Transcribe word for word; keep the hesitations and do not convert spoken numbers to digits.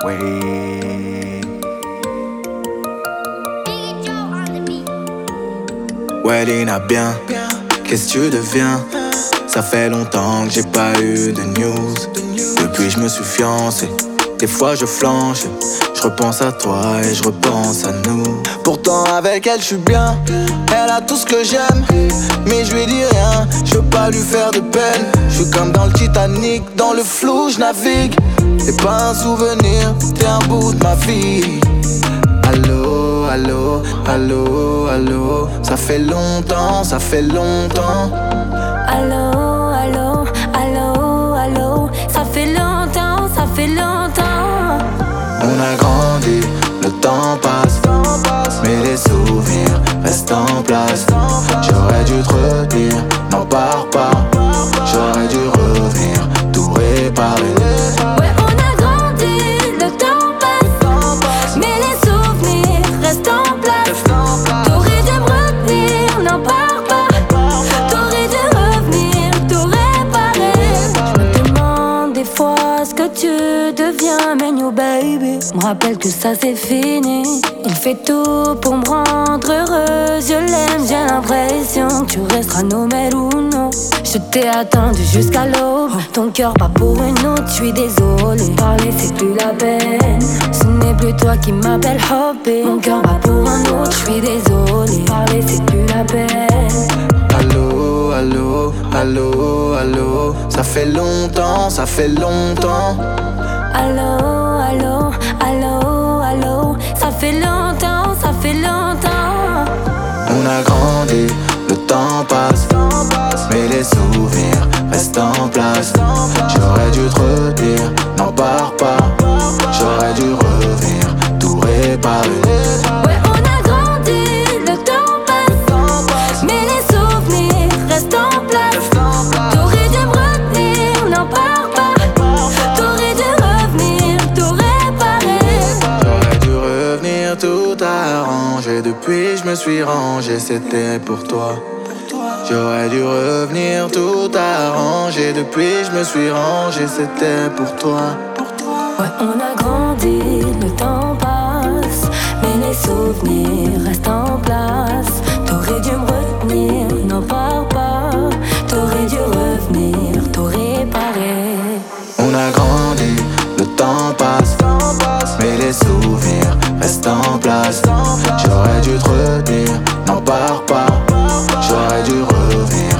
Oui. Ouais, Lina, bien, qu'est-ce que tu deviens? Ça fait longtemps que j'ai pas eu de news. Depuis je me suis fiancé, des fois je flanche. Je repense à toi et je repense à nous. Pourtant avec elle je suis bien, elle a tout ce que j'aime. Mais je lui dis rien, je veux pas lui faire de peine. Je suis comme dans le Titanic, dans le flou je navigue. T'es pas un souvenir, t'es un bout de ma vie. Allô, allô, allô, allô. Ça fait longtemps, ça fait longtemps. Allô, allô, allô, allô. Ça fait longtemps, ça fait longtemps. On a grandi, le temps passe, mais les souvenirs restent en place. J'aurais dû te redire, n'en pars pas. J'aurais dû revenir, tout réparer. Ouais, on a grandi, le temps passe, mais les souvenirs restent en place. T'aurais dû me retenir, n'en pars pas. T'aurais dû revenir, tout réparer. Je me demande des fois ce que tu deviens, mais new baby. Je me rappelle que ça c'est fini. Il fait tout pour me rendre heureuse. Je l'aime, j'ai l'impression que tu resteras numero uno. Je t'ai attendu jusqu'à l'aube. Ton cœur pas pour une autre, je suis désolée. Parler c'est plus la peine. Ce n'est plus toi qui m'appelle hobby. Mon cœur pas pour un autre, je suis désolée. Parler c'est plus la peine. Allô, allô, allô, allô. Ça fait longtemps, ça fait longtemps. Allô, allô, allô, allô. Ça fait longtemps, ça fait longtemps. On a grandi, le temps passe, mais les souvenirs restent en place. J'aurais dû te redire, n'en pars pas. J'aurais dû revenir, tout réparer. Ouais, on a grandi, le temps passe, mais les souvenirs restent en place. T'aurais dû me retenir, n'en pars pas. T'aurais dû revenir, tout réparer. J'aurais dû revenir, tout arranger. Depuis je me suis rangé, c'était pour toi. J'aurais dû revenir, tout arranger. Depuis je me suis rangé, c'était pour toi. Ouais, on a grandi, le temps passe, mais les souvenirs restent en place. T'aurais dû me retenir, n'en pars pas. T'aurais dû revenir, tout réparer. On a grandi, le temps passe, mais les souvenirs restent en place. J'aurais dû te redire, n'en pars pas. J'aurais dû revenir.